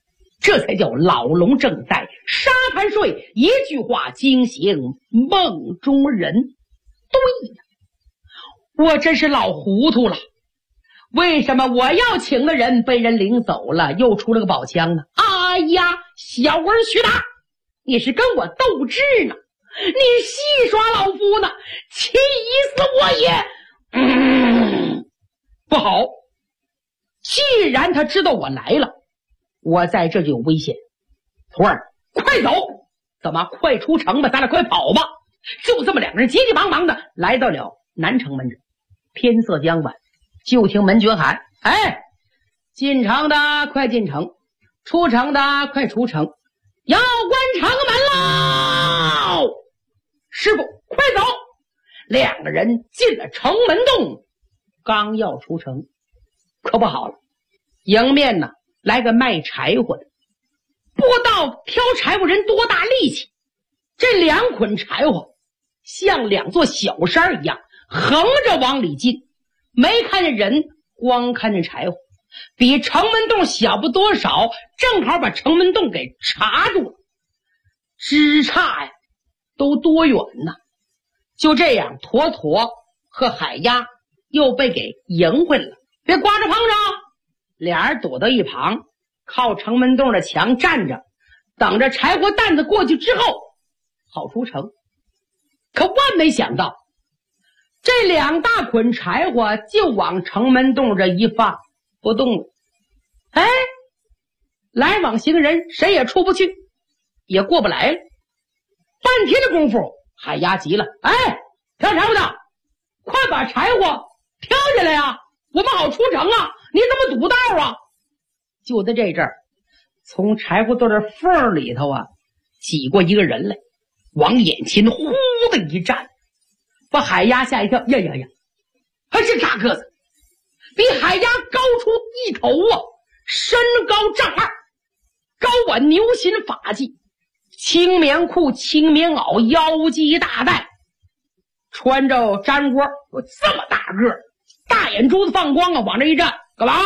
这才叫老龙正在沙滩睡，一句话惊醒梦中人。对呀，我真是老糊涂了，为什么我要请的人被人领走了，又出了个宝枪呢？哎呀，小儿徐达，你是跟我斗智呢，你戏耍老夫呢，气死我也！不好，既然他知道我来了，我在这就有危险。徒儿，快走！怎么快出城吧，咱俩快跑吧！就这么两个人急急忙忙的来到了南城门这，天色将晚，就听门军喊：哎，进城的快进城，出城的快出城，要关城门喽！师傅，快走！两个人进了城门洞，刚要出城，可不好了，迎面呢来个卖柴火的，不知道挑柴火人多大力气，这两捆柴火像两座小山一样横着往里进，没看见人，光看见柴火，比城门洞小不多少，正好把城门洞给插住了，枝杈呀都多远呢？就这样，坨坨和海鸭又被给迎回来了。别刮着碰着，俩人躲到一旁，靠城门洞的墙站着，等着柴火担子过去之后好出城。可万没想到，这两大捆柴火就往城门洞这一放不动了。哎，来往行人谁也出不去，也过不来了。半天的功夫，海鸭急了：哎，挑柴火的，快把柴火挑下来呀，我们好出城啊，你怎么堵道啊？就在这阵儿，从柴火垛的缝里头啊挤过一个人来，往眼前呼的一站，把海鸭吓一跳。呀呀呀，还是大个子，比海鸭高出一头啊，身高丈二，高挽牛心发髻，青棉裤青棉袄，腰系大带，穿着毡窝，有这么大个儿，大眼珠子放光啊，往这一站干嘛？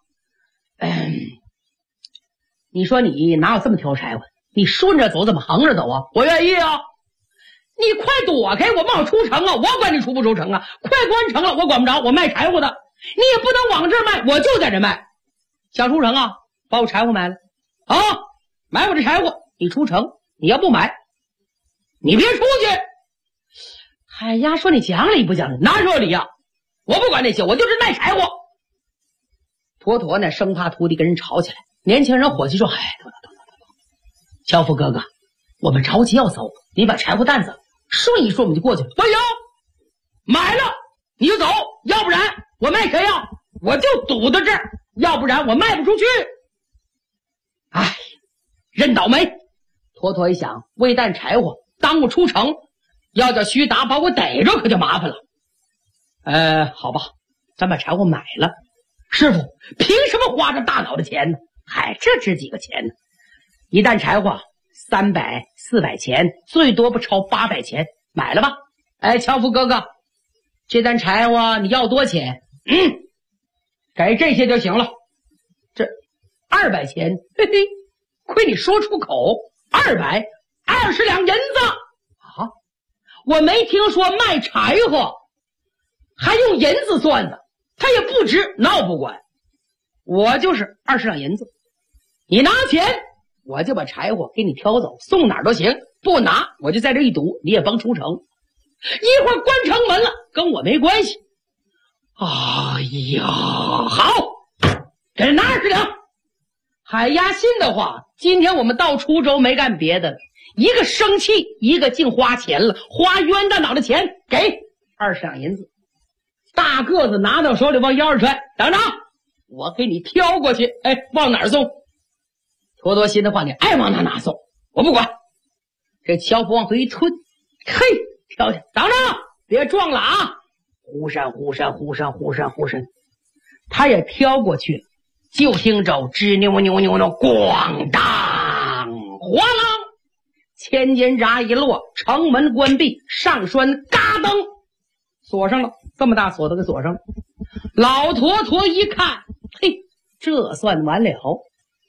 你说你哪有这么挑柴火？你顺着走怎么横着走啊？我愿意啊，你快躲开，我们好出城啊！我管你出不出城啊？快关城了，我管不着，我卖柴火的，你也不能往这儿卖，我就在这卖。想出城啊？把我柴火买了啊！买我这柴火，你出城，你要不买，你别出去。海鸭说：“你讲理不讲理？哪说理呀？我不管那些，我就是卖柴火。”坨坨呢，生怕徒弟跟人吵起来，年轻人火气说：“哎，等，樵夫哥哥，我们着急要走，你把柴火担子顺一顺，我们就过去了。不行，买了你就走，要不然我卖谁呀？我就堵到这儿，要不然我卖不出去。”哎，认倒霉。坨坨一想，为担柴火耽误出城，要叫徐达把我逮着可就麻烦了。好吧，咱把柴火买了。师傅凭什么花这大脑的钱呢？嗨，这值几个钱呢？一担柴火300、400钱，最多不超800钱，买了吧。哎，樵夫哥哥，这担柴火你要多钱？给这些就行了。这200钱，嘿嘿，亏你说出口。220两银子啊！我没听说卖柴火还用银子算的，它也不值，那我不管，我就是20两银子，你拿钱我就把柴火给你挑走，送哪儿都行，不拿我就在这一堵，你也甭出城。一会儿关城门了，跟我没关系。哎呀，好，给人拿20两。海鸭信的话，今天我们到出州没干别的，一个生气，一个净花钱了，花冤大脑的钱，给20两银子。大个子拿到手里往腰上揣，等着，我给你挑过去。哎，往哪儿送？坨坨心的话，你爱往哪送，我不管。这樵夫往回一吞，嘿，挑去，等着，别撞了啊！忽闪忽闪忽闪忽闪忽闪，他也挑过去了。就听着吱扭扭扭扭，咣当咣啷，千斤闸一落，城门关闭，上栓嘎噔锁上了，这么大锁都给锁上了。老坨坨一看，嘿，这算完了，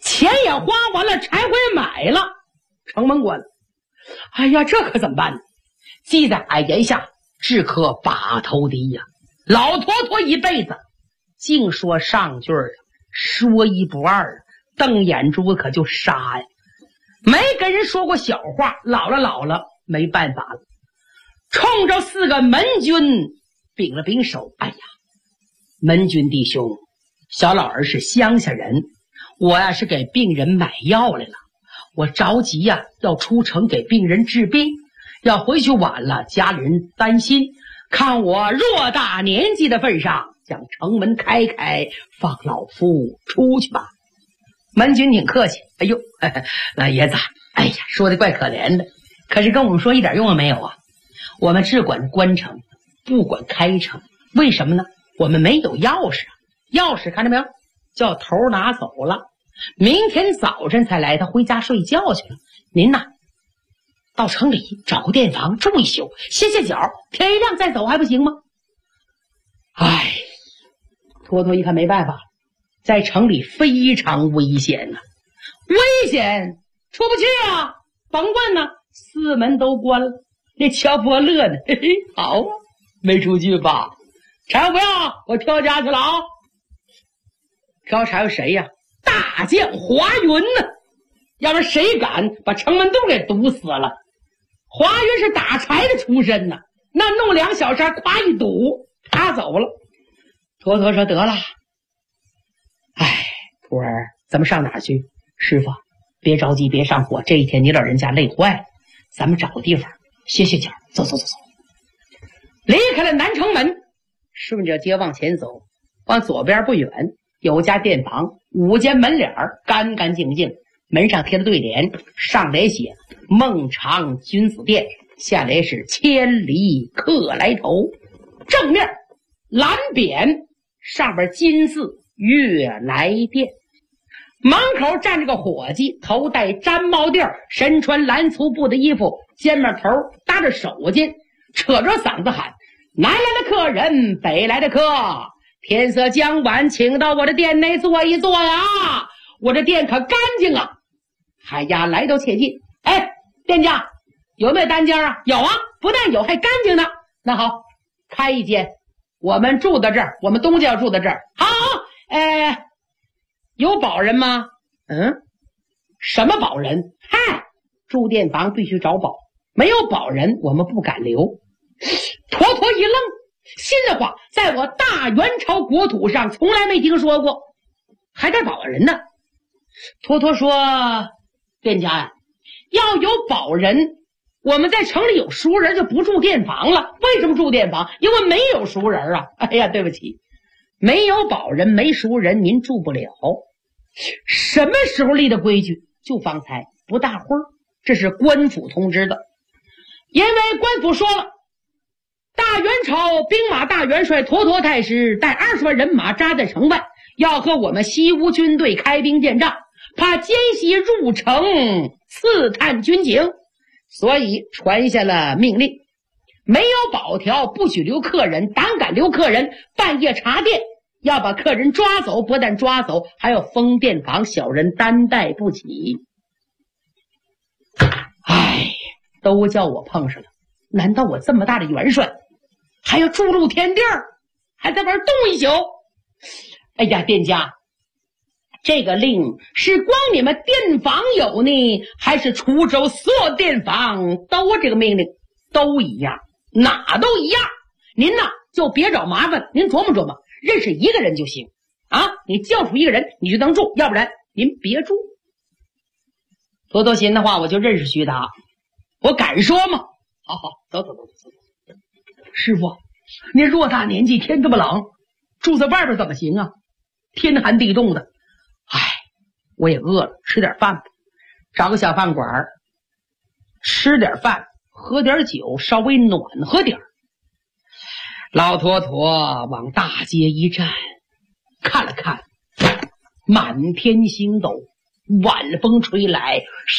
钱也花完了，柴火也买了，城门关了。哎呀，这可怎么办呢？记在俺言下，只可把头低呀。老坨坨一辈子净说上句儿，说一不二，瞪眼珠可就杀呀。没跟人说过小话，老了，没办法了。冲着4个门军并了并手，哎呀，门军弟兄，小老儿是乡下人，我呀是给病人买药来了，我着急呀，要出城给病人治病，要回去晚了，家里人担心，看我偌大年纪的份上，将城门开开，放老夫出去吧。门军挺客气，哎呦，老爷子，哎呀，说的怪可怜的，可是跟我们说一点用也没有啊。我们只管关城，不管开城，为什么呢？我们没有钥匙，钥匙看到没有，叫头拿走了，明天早晨才来，他回家睡觉去了。您呐，到城里找个店房住一宿，歇歇脚，天一亮再走还不行吗？哎，坨坨一看没办法，在城里非常危险呐，危险出不去啊，甭问呢，4门都关了。那乔伯乐呢？嘿嘿，好啊，没出去吧？柴不要，我挑家去了啊！挑柴谁呀？大将华云呢？要不然谁敢把城门洞给堵死了？华云是打柴的出身呢，那弄2小时夸一堵，他走了。坨坨说得了，哎，徒儿，咱们上哪儿去？师傅，别着急，别上火，这一天你老人家累坏了，咱们找个地方歇歇脚，走。离开了南城门，顺着街往前走，往左边不远有家店房，5间门脸儿，干干净净，门上贴了对联，上联写孟尝君子店，下联是千里客来投。正面蓝匾，上边金字悦来店。门口站着个伙计，头戴毡帽垫，身穿蓝粗布的衣服，肩膀头搭着手巾，扯着嗓子喊：南来的客人，北来的客，天色将晚，请到我的店内坐一坐呀，我这店可干净啊。哎呀，来都且进。哎，店家有没有单间啊？有啊，不但有还干净呢。那好，开一间，我们住到这儿，我们东家要住到这儿。好，有保人吗？什么保人？嗨，住店房必须找保，没有保人我们不敢留。坨坨一愣，新的话在我大元朝国土上从来没听说过，还带保人呢。坨坨说，店家呀，要有保人，我们在城里有熟人就不住店房了。为什么住店房？因为没有熟人啊。哎呀，对不起，没有保人没熟人您住不了。什么时候立的规矩？就方才不大会儿，这是官府通知的。因为官府说了，大元朝兵马大元帅坨坨太师带20万人马扎在城外，要和我们西吴军队开兵见仗，怕奸细入城刺探军情，所以传下了命令，没有保条不许留客人，胆敢留客人半夜查店，要把客人抓走，不但抓走，还要封店房，小人担待不起。哎，都叫我碰上了，难道我这么大的元帅还要注入天地儿，还在玩动一宿？哎呀，店家，这个令是光你们店房有呢，还是滁州所有店房都这个命令？都一样，哪都一样。您呐就别找麻烦，您琢磨琢磨，认识一个人就行啊！你叫出一个人你就能住，要不然您别住。多多心的话，我就认识徐达，我敢说吗？好，走。师傅，您偌大年纪，天这么冷，住在外边怎么行啊？天寒地冻的。哎，我也饿了，吃点饭吧，找个小饭馆吃点饭，喝点酒，稍微暖和点。老坨坨往大街一站，看了看，满天星斗，晚风吹来，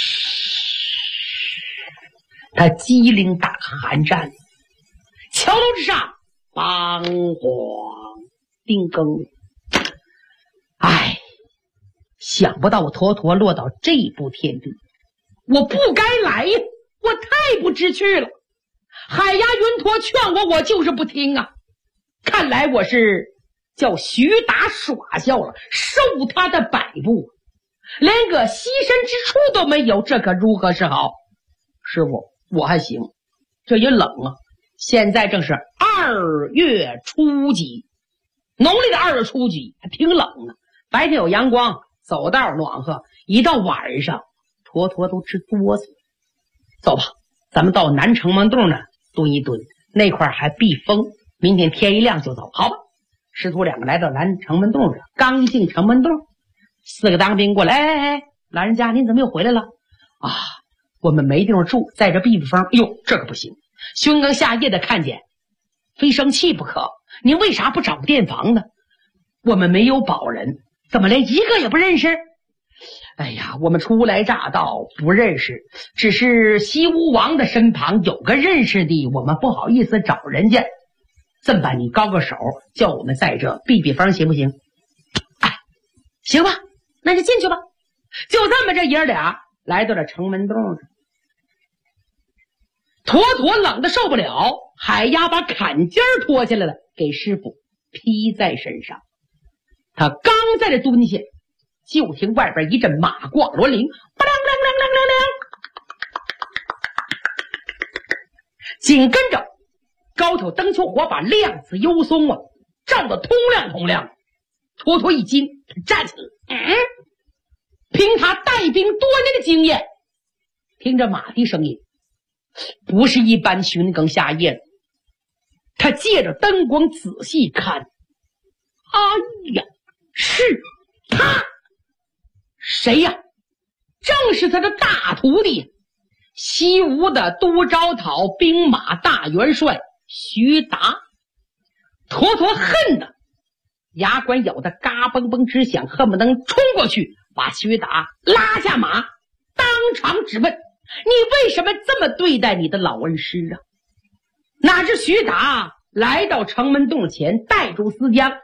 他机灵打寒战。桥楼之上，梆咣叮更。哎， 想不到我妥妥落到这步田地，我不该来呀，我太不知趣了。海牙云陀劝我就是不听啊，看来我是叫徐达耍笑了，受他的摆布，连个栖身之处都没有，这可如何是好？师傅，我还行，这也冷啊，现在正是2月初几，农历的2月初几，还挺冷呢。白天有阳光，走道暖和，一到晚上坨坨都直哆嗦。走吧，咱们到南城门洞呢蹲一蹲，那块还避风，明天天一亮就走，好吧？师徒两个来到南城门洞上，刚一进城门洞，4个当兵过来，哎，老人家您怎么又回来了啊？我们没地方住，在这避避风。哎呦，这可不行，巡更下夜的看见非生气不可，您为啥不找个店房呢？我们没有保人，怎么连一个也不认识？哎呀，我们初来乍到，不认识，只是西吴王的身旁有个认识的，我们不好意思找人家。这么办，你高个手，叫我们在这避避风行不行？哎，行吧，那就进去吧。就这么这爷俩来到了城门洞上，妥妥冷的受不了，海鸭把坎肩脱下来了，给师傅披在身上。他刚在这蹲下，就听外边一阵马挂骡铃，吧啷啷啷啷啷啷，紧跟着高挑灯球火把亮子幽松啊，照得通亮通亮。妥妥一惊，站起来，凭他带兵多年的经验，听着马蹄声音，不是一般巡更下夜的。他借着灯光仔细看，哎呀，是他！谁呀？正是他的大徒弟，西吴的都招讨兵马大元帅徐达。妥妥恨的牙关咬得嘎嘣嘣直响，恨不能冲过去把徐达拉下马，当场质问：你为什么这么对待你的老恩师啊？哪知徐达来到城门洞前，带住丝缰，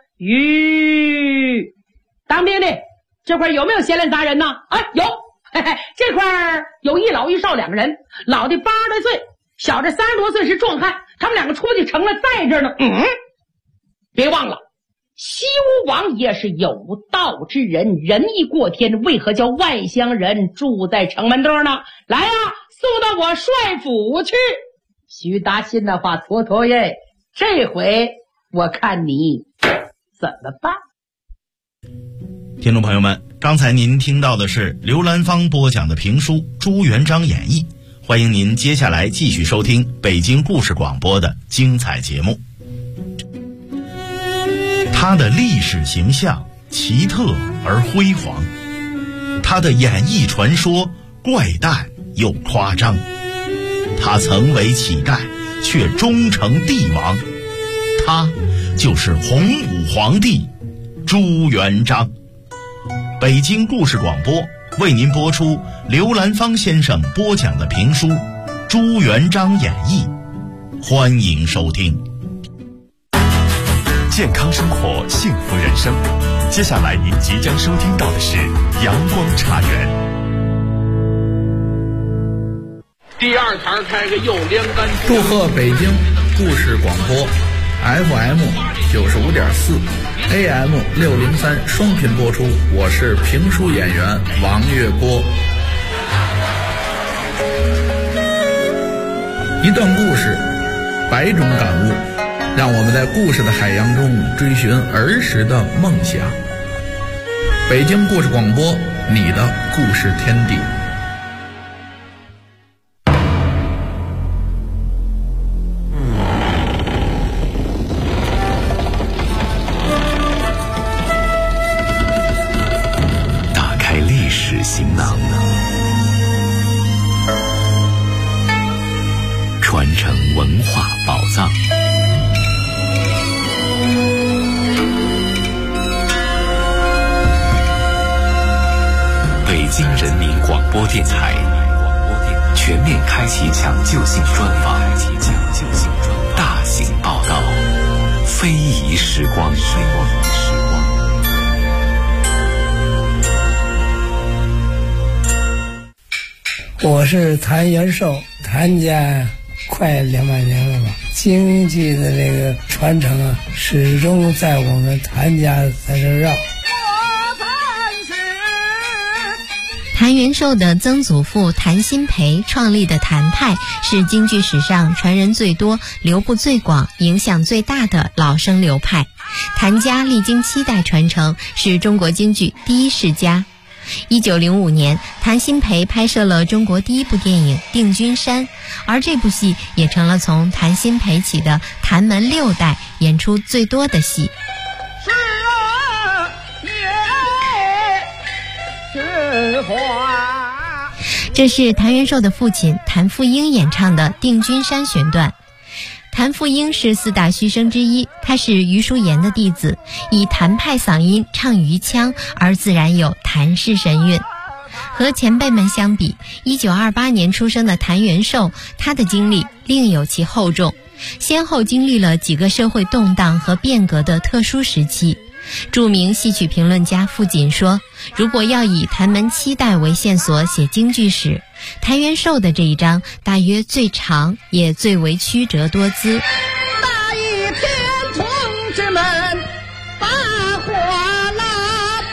当兵的这块有没有闲来杂人呢？啊，有，嘿嘿，这块有一老一少两个人，老的80多岁，小的30多岁是壮汉，他们两个出去成了，在这儿呢。别忘了，西吴王也是有道之人，仁义过天，为何叫外乡人住在城门洞呢？来啊，送到我帅府去。徐达心的话，妥妥耶，这回我看你怎么办。 听众朋友们，刚才您听到的是刘兰芳播讲的评书《朱元璋演义》，欢迎您接下来继续收听北京故事广播的精彩节目。他的历史形象奇特而辉煌，他的演艺传说怪诞又夸张，他曾为乞丐却终成帝王，他就是洪武皇帝朱元璋。北京故事广播为您播出刘兰芳先生播讲的评书《朱元璋演义》，欢迎收听。 健康生活，幸福人生。接下来您即将收听到的是阳光茶园。 第2堂开个右连杆。 祝贺北京故事广播 FM 95.4 AM 603双频播出，我是评书演员王月波。一段故事，100种感悟，让我们在故事的海洋中追寻儿时的梦想。北京故事广播，你的故事天地。 打开历史行囊，传承文化宝藏。北京人民广播电台全面开启抢救性专访，大型报道，非遗时光。 我是谭元寿，谭家快200年了吧。京剧的这个传承啊，始终在我们谭家在这绕。 谭元寿的曾祖父谭鑫培创立的谭派是京剧史上传人最多、流布最广、影响最大的老生流派。谭家历经7代传承，是中国京剧第一世家。1905年，谭鑫培拍摄了中国第一部电影《定军山》，而这部戏也成了从谭鑫培起的谭门6代演出最多的戏。这是谭元寿的父亲谭富英演唱的《定军山》选段。谭富英是4大须生之一，他是余叔岩的弟子，以谭派嗓音唱余腔，而自然有谭氏神韵。和前辈们相比，1928年出生的谭元寿，他的经历另有其厚重，先后经历了几个社会动荡和变革的特殊时期。著名戏曲评论家傅锦说，如果要以谭门7代为线索写京剧史，谭元寿的这一章大约最长，也最为曲折多姿。 大义天从之门把火拉，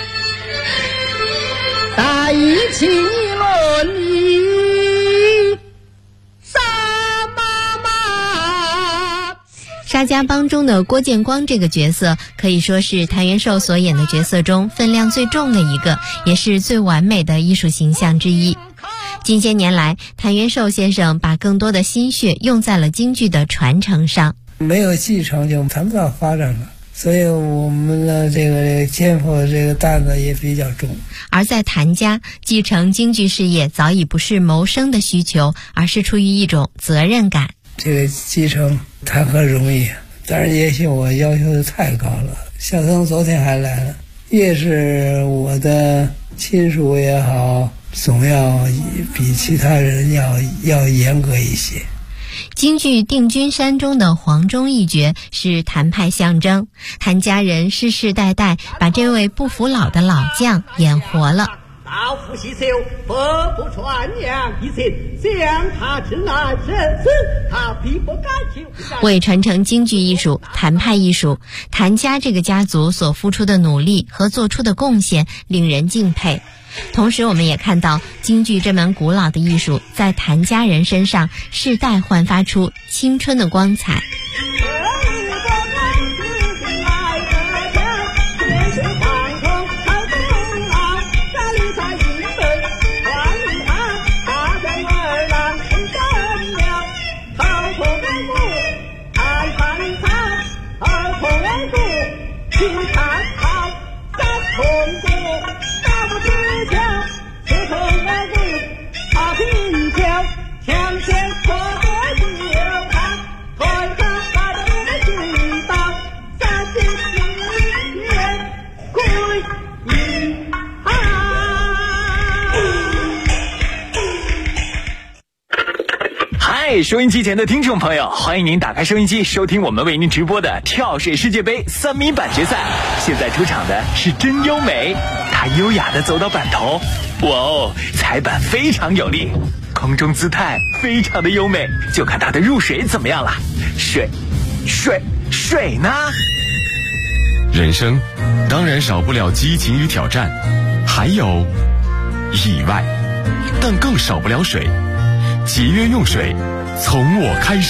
大义起伦理杀妈妈。 沙家浜中的郭建光这个角色可以说是谭元寿所演的角色中分量最重的一个，也是最完美的艺术形象之一。近些年来，谭元寿先生把更多的心血用在了京剧的传承上。 没有继承就谈不到发展了，所以我们的这个肩负的这个担子也比较重。 而在谭家，继承京剧事业早已不是谋生的需求，而是出于一种责任感。 这个继承谈何容易，但是也许我要求的太高了。小曾昨天还来了，越是我的亲属也好，总要比其他人要严格一些。 京剧《定军山》中的黄忠一角是谭派象征，谭家人世世代代把这位不服老的老将演活了。 道父习修，伯不传扬一切，将他之难生死，他必不敢求。 为传承京剧艺术、谭派艺术，谭家这个家族所付出的努力和做出的贡献令人敬佩。同时我们也看到京剧这门古老的艺术在谭家人身上世代焕发出青春的光彩。 收音机前的听众朋友，欢迎您打开收音机收听我们为您直播的跳水世界杯3米板决赛。现在出场的是真优美，她优雅地走到板头，哇哦，踩板非常有力，空中姿态非常的优美，就看她的入水怎么样了。水呢？ 人生当然少不了激情与挑战，还有意外，但更少不了水。节约用水，从我开始。